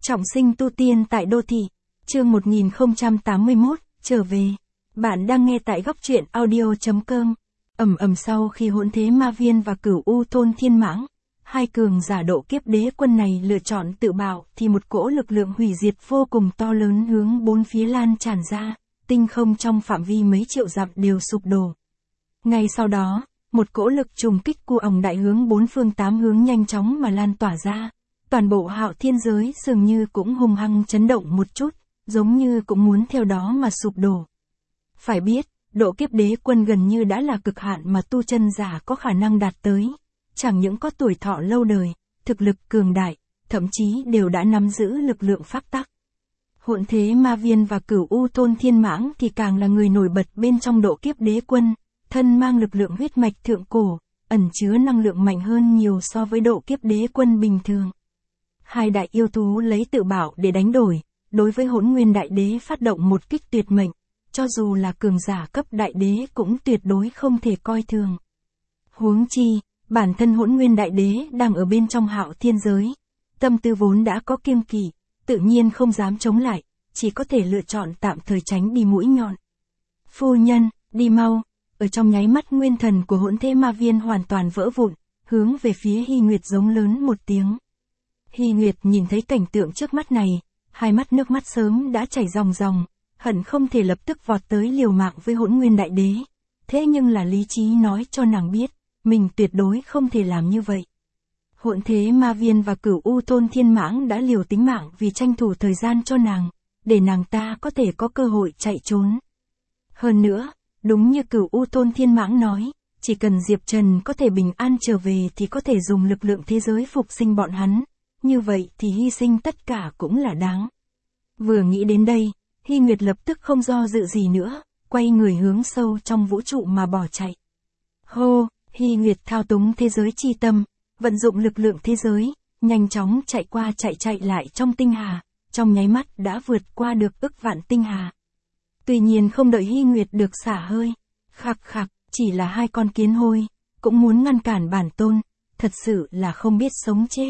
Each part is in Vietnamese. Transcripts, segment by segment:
Trọng sinh tu tiên tại đô thị. Chương 1081, trở về. Bạn đang nghe tại góc truyện audio.com. Sau khi hỗn thế ma viên và cửu u thôn thiên mãng, hai cường giả độ kiếp đế quân này lựa chọn tự bạo thì một cỗ lực lượng hủy diệt vô cùng to lớn hướng bốn phía lan tràn ra, tinh không trong phạm vi mấy triệu dặm đều sụp đổ. Ngay sau đó, một cỗ lực trùng kích cu òng đại hướng bốn phương tám hướng nhanh chóng mà lan tỏa ra. Toàn bộ Hạo Thiên giới dường như cũng hung hăng chấn động một chút, giống như cũng muốn theo đó mà sụp đổ. Phải biết, độ kiếp đế quân gần như đã là cực hạn mà tu chân giả có khả năng đạt tới. Chẳng những có tuổi thọ lâu đời, thực lực cường đại, thậm chí đều đã nắm giữ lực lượng pháp tắc. Hỗn thế ma viên và cửu u thôn thiên mãng thì càng là người nổi bật bên trong độ kiếp đế quân, thân mang lực lượng huyết mạch thượng cổ, ẩn chứa năng lượng mạnh hơn nhiều so với độ kiếp đế quân bình thường. Hai đại yêu thú lấy tự bảo để đánh đổi, đối với Hỗn Nguyên Đại Đế phát động một kích tuyệt mệnh, cho dù là cường giả cấp đại đế cũng tuyệt đối không thể coi thường. Huống chi, bản thân Hỗn Nguyên Đại Đế đang ở bên trong Hạo Thiên giới, tâm tư vốn đã có kiêng kỵ, tự nhiên không dám chống lại, chỉ có thể lựa chọn tạm thời tránh đi mũi nhọn. Phu nhân, đi mau. Ở trong nháy mắt nguyên thần của hỗn thế ma viên hoàn toàn vỡ vụn, hướng về phía Hy Nguyệt giống lớn một tiếng. Hy Nguyệt nhìn thấy cảnh tượng trước mắt này, hai mắt nước mắt sớm đã chảy ròng ròng, hận không thể lập tức vọt tới liều mạng với Hỗn Nguyên Đại Đế. Thế nhưng là lý trí nói cho nàng biết, mình tuyệt đối không thể làm như vậy. Hỗn thế ma viên và cửu u thôn thiên mãng đã liều tính mạng vì tranh thủ thời gian cho nàng, để nàng ta có thể có cơ hội chạy trốn. Hơn nữa, đúng như cửu u thôn thiên mãng nói, chỉ cần Diệp Trần có thể bình an trở về thì có thể dùng lực lượng thế giới phục sinh bọn hắn, như vậy thì hy sinh tất cả cũng là đáng. Vừa nghĩ đến đây, Hy Nguyệt lập tức không do dự gì nữa, quay người hướng sâu trong vũ trụ mà bỏ chạy. Hô, Hy Nguyệt thao túng thế giới chi tâm, vận dụng lực lượng thế giới, nhanh chóng chạy qua chạy lại trong tinh hà, trong nháy mắt đã vượt qua được ức vạn tinh hà. Tuy nhiên không đợi Hy Nguyệt được xả hơi, khặc khặc, chỉ là hai con kiến hôi, cũng muốn ngăn cản bản tôn, thật sự là không biết sống chết.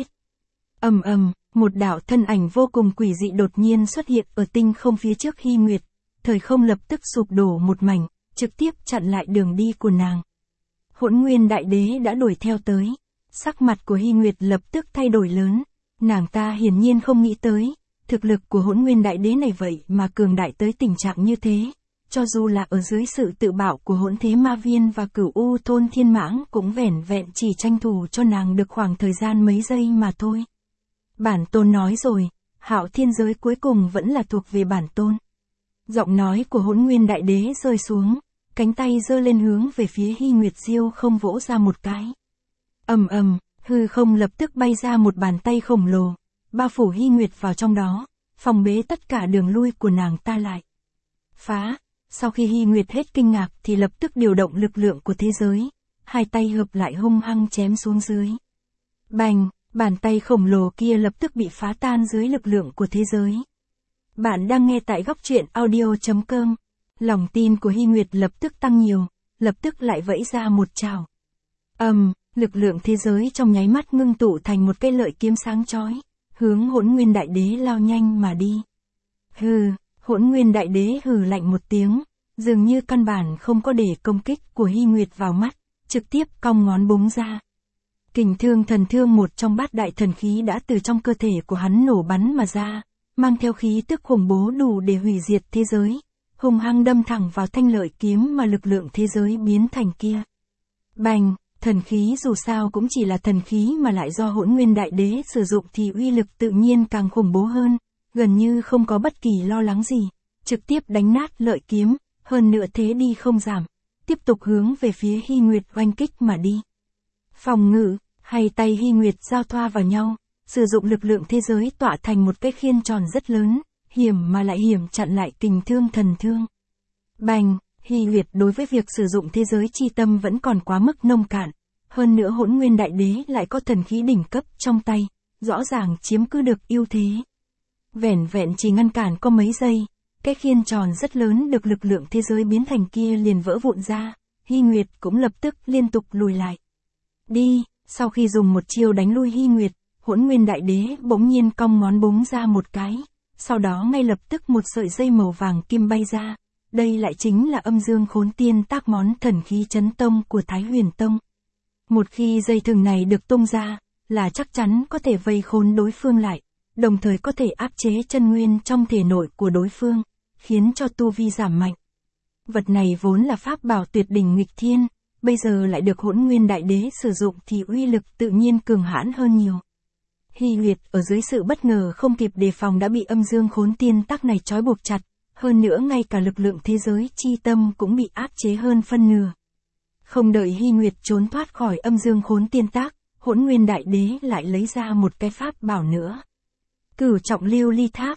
Một đạo thân ảnh vô cùng quỷ dị đột nhiên xuất hiện ở tinh không phía trước Hy Nguyệt, thời không lập tức sụp đổ một mảnh, trực tiếp chặn lại đường đi của nàng. Hỗn Nguyên Đại Đế đã đuổi theo tới, sắc mặt của Hy Nguyệt lập tức thay đổi lớn, nàng ta hiển nhiên không nghĩ tới, thực lực của Hỗn Nguyên Đại Đế này vậy mà cường đại tới tình trạng như thế, cho dù là ở dưới sự tự bảo của hỗn thế ma viên và cửu u thôn thiên mãng cũng vẻn vẹn chỉ tranh thủ cho nàng được khoảng thời gian mấy giây mà thôi. Bản tôn nói rồi, Hạo Thiên giới cuối cùng vẫn là thuộc về bản tôn. Giọng nói của Hỗn Nguyên Đại Đế rơi xuống, cánh tay giơ lên hướng về phía Hy Nguyệt Diêu không vỗ ra một cái. Hư không lập tức bay ra một bàn tay khổng lồ, bao phủ Hy Nguyệt vào trong đó, phòng bế tất cả đường lui của nàng ta lại. Phá, sau khi Hy Nguyệt hết kinh ngạc thì lập tức điều động lực lượng của thế giới, hai tay hợp lại hung hăng chém xuống dưới. Bành, bàn tay khổng lồ kia lập tức bị phá tan dưới lực lượng của thế giới. Bạn đang nghe tại góc truyện audio.com. Lòng tin của Hy Nguyệt lập tức tăng nhiều, lập tức lại vẫy ra một trảo. Lực lượng thế giới trong nháy mắt ngưng tụ thành một cây lợi kiếm sáng chói, hướng Hỗn Nguyên Đại Đế lao nhanh mà đi. Hừ, Hỗn Nguyên Đại Đế hừ lạnh một tiếng, dường như căn bản không có để công kích của Hy Nguyệt vào mắt, trực tiếp cong ngón búng ra. Kình Thương Thần Thương, một trong bát đại thần khí đã từ trong cơ thể của hắn nổ bắn mà ra, mang theo khí tức khủng bố đủ để hủy diệt thế giới, hung hăng đâm thẳng vào thanh lợi kiếm mà lực lượng thế giới biến thành kia. Bành, thần khí dù sao cũng chỉ là thần khí mà lại do Hỗn Nguyên Đại Đế sử dụng thì uy lực tự nhiên càng khủng bố hơn, gần như không có bất kỳ lo lắng gì, trực tiếp đánh nát lợi kiếm, hơn nữa thế đi không giảm, tiếp tục hướng về phía Hy Nguyệt oanh kích mà đi. Phòng ngự, hai tay Hy Nguyệt giao thoa vào nhau, sử dụng lực lượng thế giới tỏa thành một cái khiên tròn rất lớn, hiểm mà lại hiểm chặn lại Kình Thương Thần Thương. Bành, Hy Nguyệt đối với việc sử dụng thế giới chi tâm vẫn còn quá mức nông cạn, hơn nữa Hỗn Nguyên Đại Đế lại có thần khí đỉnh cấp trong tay, rõ ràng chiếm cứ được ưu thế. Vẻn vẹn chỉ ngăn cản có mấy giây, cái khiên tròn rất lớn được lực lượng thế giới biến thành kia liền vỡ vụn ra, Hy Nguyệt cũng lập tức liên tục lùi lại. Đi, sau khi dùng một chiêu đánh lui Hy Nguyệt, Hỗn Nguyên Đại Đế bỗng nhiên cong ngón búng ra một cái, sau đó ngay lập tức một sợi dây màu vàng kim bay ra. Đây lại chính là Âm Dương Khốn Tiên Tác, món thần khí chấn tông của Thái Huyền Tông. Một khi dây thừng này được tung ra, là chắc chắn có thể vây khốn đối phương lại, đồng thời có thể áp chế chân nguyên trong thể nội của đối phương, khiến cho tu vi giảm mạnh. Vật này vốn là pháp bảo tuyệt đỉnh nghịch thiên, bây giờ lại được Hỗn Nguyên Đại Đế sử dụng thì uy lực tự nhiên cường hãn hơn nhiều. Hy Nguyệt ở dưới sự bất ngờ không kịp đề phòng đã bị Âm Dương Khốn Tiên Tác này trói buộc chặt, hơn nữa ngay cả lực lượng thế giới chi tâm cũng bị áp chế hơn phân nửa. Không đợi Hy Nguyệt trốn thoát khỏi Âm Dương Khốn Tiên Tác, Hỗn Nguyên Đại Đế lại lấy ra một cái pháp bảo nữa. Cửu Trọng Lưu Ly Tháp.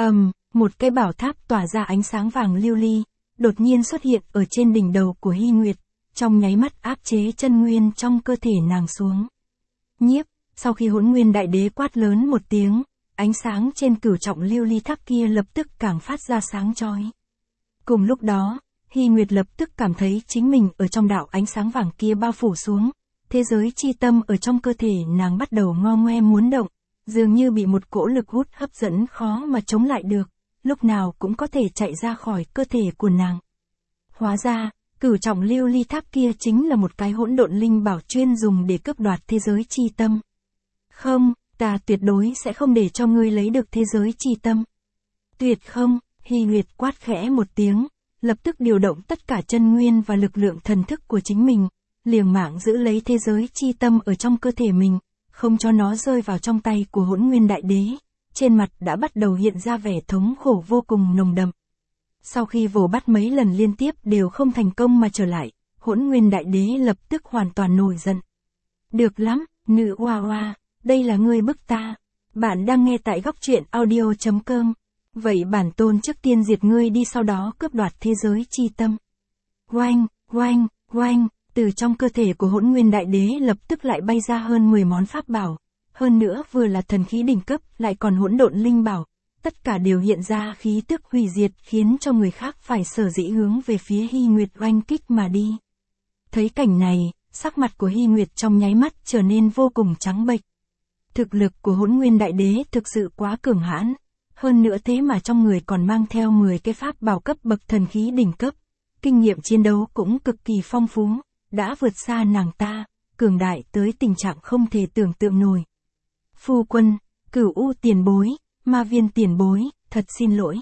Một cái bảo tháp tỏa ra ánh sáng vàng lưu ly, đột nhiên xuất hiện ở trên đỉnh đầu của Hy Nguyệt, trong nháy mắt áp chế chân nguyên trong cơ thể nàng xuống. Nhiếp, sau khi Hỗn Nguyên Đại Đế quát lớn một tiếng, ánh sáng trên Cửu Trọng Lưu Ly Tháp kia lập tức càng phát ra sáng chói. Cùng lúc đó, Hy Nguyệt lập tức cảm thấy chính mình ở trong đạo ánh sáng vàng kia bao phủ xuống, thế giới chi tâm ở trong cơ thể nàng bắt đầu ngo ngoe muốn động, dường như bị một cỗ lực hút hấp dẫn khó mà chống lại được, lúc nào cũng có thể chạy ra khỏi cơ thể của nàng. Hóa ra, Cửu Trọng Lưu Ly Tháp kia chính là một cái hỗn độn linh bảo chuyên dùng để cướp đoạt thế giới chi tâm. Không, ta tuyệt đối sẽ không để cho ngươi lấy được thế giới chi tâm. Tuyệt không, Hy Nguyệt quát khẽ một tiếng, lập tức điều động tất cả chân nguyên và lực lượng thần thức của chính mình, liều mạng giữ lấy thế giới chi tâm ở trong cơ thể mình, không cho nó rơi vào trong tay của Hỗn Nguyên Đại Đế. Trên mặt đã bắt đầu hiện ra vẻ thống khổ vô cùng nồng đậm. Sau khi vồ bắt mấy lần liên tiếp đều không thành công mà trở lại, Hỗn Nguyên Đại Đế lập tức hoàn toàn nổi giận. Được lắm, nữ oa oa, đây là ngươi bức ta. Bạn đang nghe tại góc truyện audio.com. Vậy bản tôn trước tiên diệt ngươi đi, sau đó cướp đoạt thế giới chi tâm. Oanh, oanh, oanh, từ trong cơ thể của Hỗn Nguyên Đại Đế lập tức lại bay ra hơn 10 món pháp bảo. Hơn nữa vừa là thần khí đỉnh cấp lại còn hỗn độn linh bảo. Tất cả đều hiện ra khí tức hủy diệt, khiến cho người khác phải sở dĩ hướng về phía Hy Nguyệt oanh kích mà đi. Thấy cảnh này, sắc mặt của Hy Nguyệt trong nháy mắt trở nên vô cùng trắng bệch. Thực lực của Hỗn Nguyên Đại Đế thực sự quá cường hãn. Hơn nữa thế mà trong người còn mang theo 10 cái pháp bảo cấp bậc thần khí đỉnh cấp. Kinh nghiệm chiến đấu cũng cực kỳ phong phú, đã vượt xa nàng ta, cường đại tới tình trạng không thể tưởng tượng nổi. Phu quân, Cửu U tiền bối, Ma Viên tiền bối, thật xin lỗi.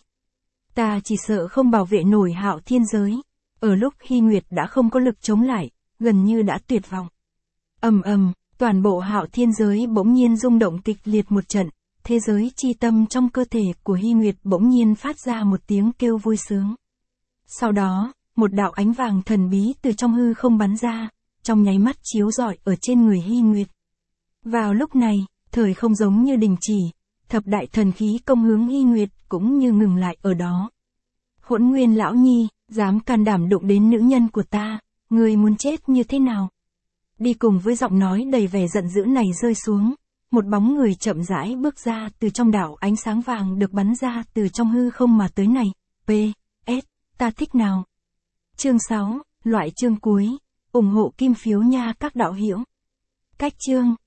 Ta chỉ sợ không bảo vệ nổi Hạo Thiên giới. Ở lúc Hy Nguyệt đã không có lực chống lại, gần như đã tuyệt vọng. Toàn bộ Hạo Thiên giới bỗng nhiên rung động kịch liệt một trận, thế giới chi tâm trong cơ thể của Hy Nguyệt bỗng nhiên phát ra một tiếng kêu vui sướng. Sau đó, một đạo ánh vàng thần bí từ trong hư không bắn ra, trong nháy mắt chiếu rọi ở trên người Hy Nguyệt. Vào lúc này, thời không giống như đình chỉ, thập đại thần khí công hướng Hy Nguyệt cũng như ngừng lại ở đó. Hỗn Nguyên lão nhi, dám can đảm đụng đến nữ nhân của ta, ngươi muốn chết như thế nào? Đi cùng với giọng nói đầy vẻ giận dữ này rơi xuống, một bóng người chậm rãi bước ra từ trong đạo ánh sáng vàng được bắn ra từ trong hư không mà tới này. P.S. Ta thích nào? Chương 6, loại chương cuối, ủng hộ kim phiếu nha các đạo hữu. Cách chương